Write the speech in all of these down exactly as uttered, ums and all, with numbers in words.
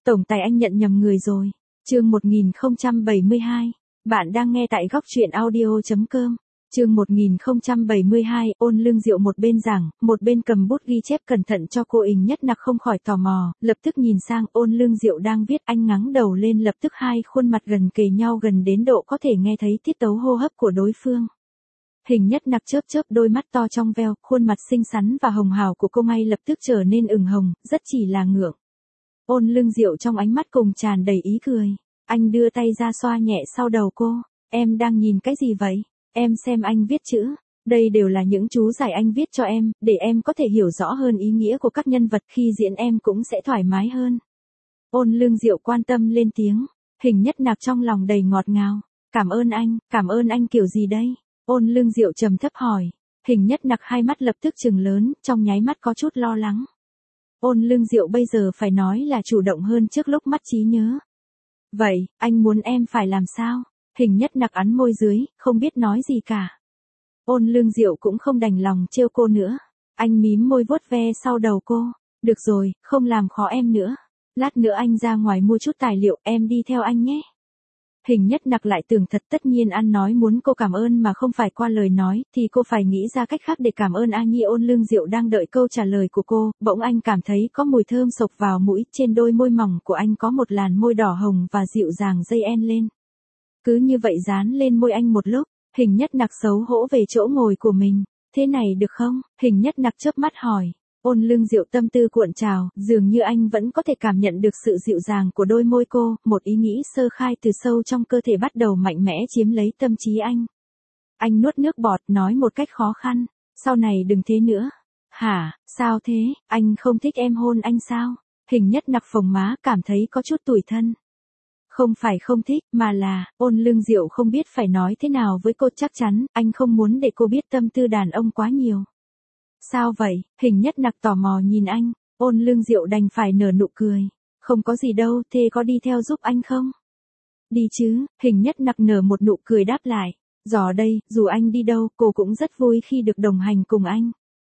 Tổng tài anh nhận nhầm người rồi. Chương một nghìn không trăm bảy mươi hai. Bạn đang nghe tại góc truyện audio chấm com. Chương một nghìn không trăm bảy mươi hai, Ôn Lương Diệu một bên giảng, một bên cầm bút ghi chép cẩn thận cho cô. Hình Nhất Nặc không khỏi tò mò, lập tức nhìn sang. Ôn Lương Diệu đang viết, anh ngẩng đầu lên, lập tức hai khuôn mặt gần kề nhau gần đến độ có thể nghe thấy tiết tấu hô hấp của đối phương. Hình Nhất Nặc chớp chớp đôi mắt to trong veo, khuôn mặt xinh xắn và hồng hào của cô ngay lập tức trở nên ửng hồng, rất chỉ là ngượng. Ôn Lương Diệu trong ánh mắt cùng tràn đầy ý cười. Anh đưa tay ra xoa nhẹ sau đầu cô. Em đang nhìn cái gì vậy? Em xem anh viết chữ. Đây đều là những chú giải anh viết cho em, để em có thể hiểu rõ hơn ý nghĩa của các nhân vật, khi diễn em cũng sẽ thoải mái hơn. Ôn Lương Diệu quan tâm lên tiếng. Hình Nhất Nặc trong lòng đầy ngọt ngào. Cảm ơn anh, cảm ơn anh kiểu gì đây? Ôn Lương Diệu trầm thấp hỏi. Hình Nhất Nặc hai mắt lập tức trừng lớn, trong nháy mắt có chút lo lắng. Ôn Lương Diệu bây giờ phải nói là chủ động hơn trước lúc mất trí nhớ. Vậy, anh muốn em phải làm sao? Hình Nhất Nặc ắn môi dưới, không biết nói gì cả. Ôn Lương Diệu cũng không đành lòng trêu cô nữa. Anh mím môi vuốt ve sau đầu cô. Được rồi, không làm khó em nữa. Lát nữa anh ra ngoài mua chút tài liệu, em đi theo anh nhé. Hình Nhất Nặc lại tưởng thật, tất nhiên ăn nói muốn cô cảm ơn mà không phải qua lời nói, thì cô phải nghĩ ra cách khác để cảm ơn A Nhi. Ôn Lương Diệu đang đợi câu trả lời của cô, bỗng anh cảm thấy có mùi thơm xộc vào mũi, trên đôi môi mỏng của anh có một làn môi đỏ hồng và dịu dàng dây en lên. Cứ như vậy dán lên môi anh một lúc, Hình Nhất Nặc xấu hổ về chỗ ngồi của mình. Thế này được không? Hình Nhất Nặc chớp mắt hỏi. Ôn Lương Diệu tâm tư cuộn trào, dường như anh vẫn có thể cảm nhận được sự dịu dàng của đôi môi cô, một ý nghĩ sơ khai từ sâu trong cơ thể bắt đầu mạnh mẽ chiếm lấy tâm trí anh. Anh nuốt nước bọt, nói một cách khó khăn, sau này đừng thế nữa. Hả, sao thế, anh không thích em hôn anh sao? Hình Nhất Nặc phồng má, cảm thấy có chút tủi thân. Không phải không thích, mà là, Ôn Lương Diệu không biết phải nói thế nào với cô. Chắc chắn, anh không muốn để cô biết tâm tư đàn ông quá nhiều. Sao vậy? Hình Nhất Nặc tò mò nhìn anh. Ôn Lương Diệu đành phải nở nụ cười. Không có gì đâu, thế có đi theo giúp anh không? Đi chứ. Hình Nhất Nặc nở một nụ cười đáp lại. Giỏi đây, dù anh đi đâu, cô cũng rất vui khi được đồng hành cùng anh.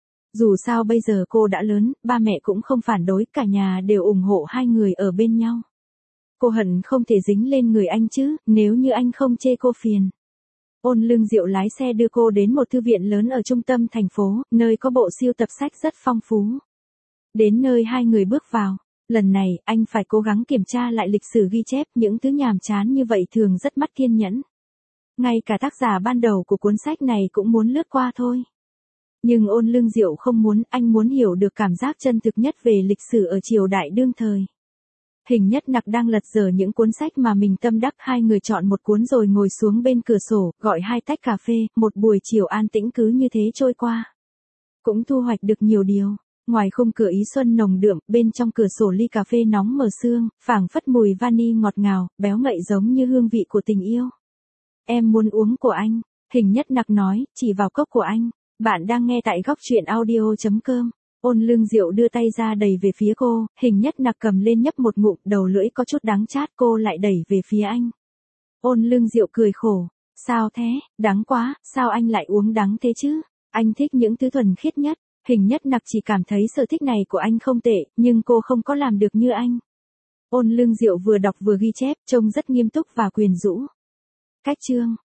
Dù sao bây giờ cô đã lớn, ba mẹ cũng không phản đối, cả nhà đều ủng hộ hai người ở bên nhau. Cô hận không thể dính lên người anh chứ, nếu như anh không chê cô phiền. Ôn Lương Diệu lái xe đưa cô đến một thư viện lớn ở trung tâm thành phố, nơi có bộ sưu tập sách rất phong phú. Đến nơi hai người bước vào, lần này anh phải cố gắng kiểm tra lại lịch sử ghi chép, những thứ nhàm chán như vậy thường rất mất kiên nhẫn. Ngay cả tác giả ban đầu của cuốn sách này cũng muốn lướt qua thôi. Nhưng Ôn Lương Diệu không muốn, anh muốn hiểu được cảm giác chân thực nhất về lịch sử ở triều đại đương thời. Hình Nhất Nặc đang lật dở những cuốn sách mà mình tâm đắc, hai người chọn một cuốn rồi ngồi xuống bên cửa sổ, gọi hai tách cà phê, một buổi chiều an tĩnh cứ như thế trôi qua. Cũng thu hoạch được nhiều điều. Ngoài khung cửa ý xuân nồng đượm, bên trong cửa sổ ly cà phê nóng mở sương, phảng phất mùi vani ngọt ngào, béo ngậy giống như hương vị của tình yêu. Em muốn uống của anh, Hình Nhất Nặc nói, chỉ vào cốc của anh. Bạn đang nghe tại góc truyện audio chấm com. Ôn Lương Diệu đưa tay ra đẩy về phía cô, Hình Nhất Nặc cầm lên nhấp một ngụm, đầu lưỡi có chút đắng chát, cô lại đẩy về phía anh. Ôn Lương Diệu cười khổ. Sao thế, đắng quá, sao anh lại uống đắng thế chứ? Anh thích những thứ thuần khiết nhất. Hình Nhất Nặc chỉ cảm thấy sở thích này của anh không tệ, nhưng cô không có làm được như anh. Ôn Lương Diệu vừa đọc vừa ghi chép, trông rất nghiêm túc và quyến rũ. Cách chương,